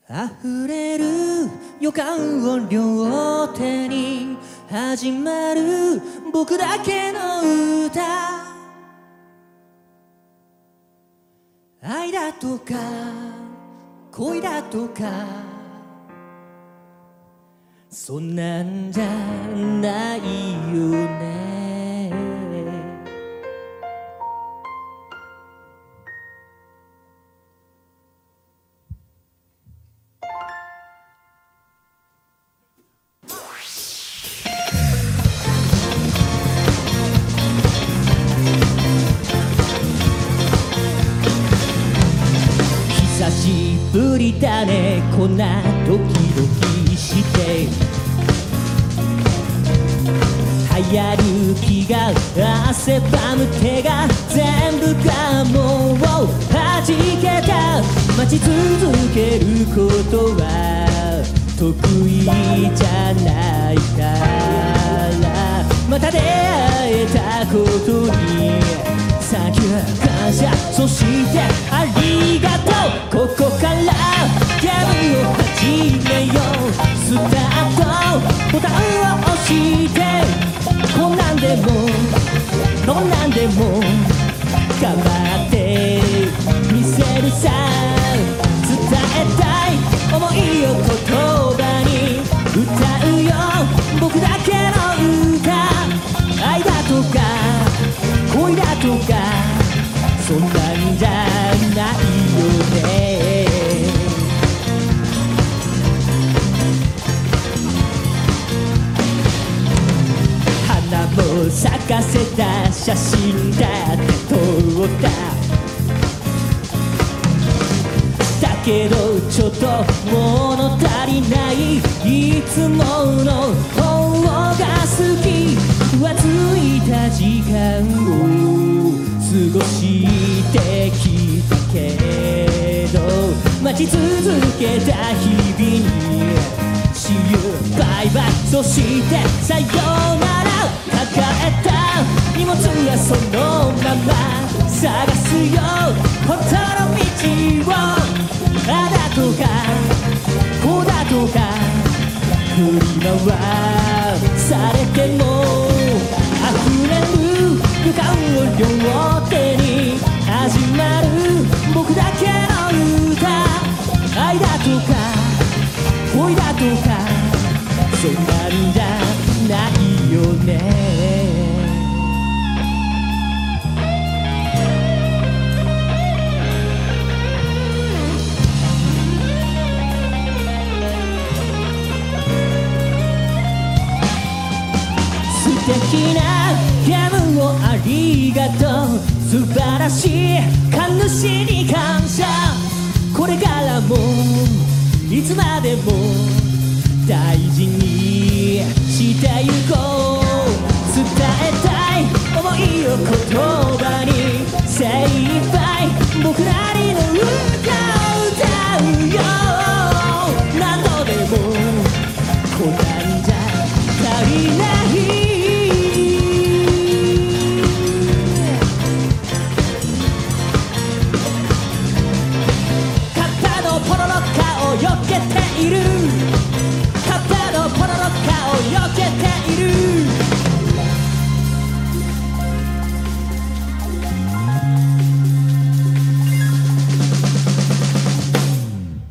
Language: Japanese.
溢れる予感を両手に始まる僕だけの歌。愛だとか恋だとかそんなんじゃないよね。久しぶりだね、こんなドキドキして流行る気が汗ばむ手が全部がもう弾けた。待ち続けることは得意じゃないからまた出会えたことにサンキュー感謝、そしてありがとう。ここからゲームを始めよう。スタートボタンを押してこんなんでもどんなんでも頑張ってみせるさ。伝えたい想いを言葉に歌うよ僕だけの歌。愛だとか恋だとかそんなんじゃないよね。花も咲かせた写真だって撮っただけどちょっと物足りない。いつもの方が好き。浮ついた時間を過ごしてきたけど待ち続けた日々に See you bye bye そしてさよなら。抱えた荷物はそのまま探すよ本当の道を。あだとかこうだとか振り回されても溢れる予感を両手に始まる僕だけの歌。愛だとか恋だとかそんなんじゃないよね。素敵なゲームをありがとう。素晴らしい神主に感謝。これからもいつまでも大事にしてゆこう。伝えたい想いを言葉に精一杯僕なりの歌。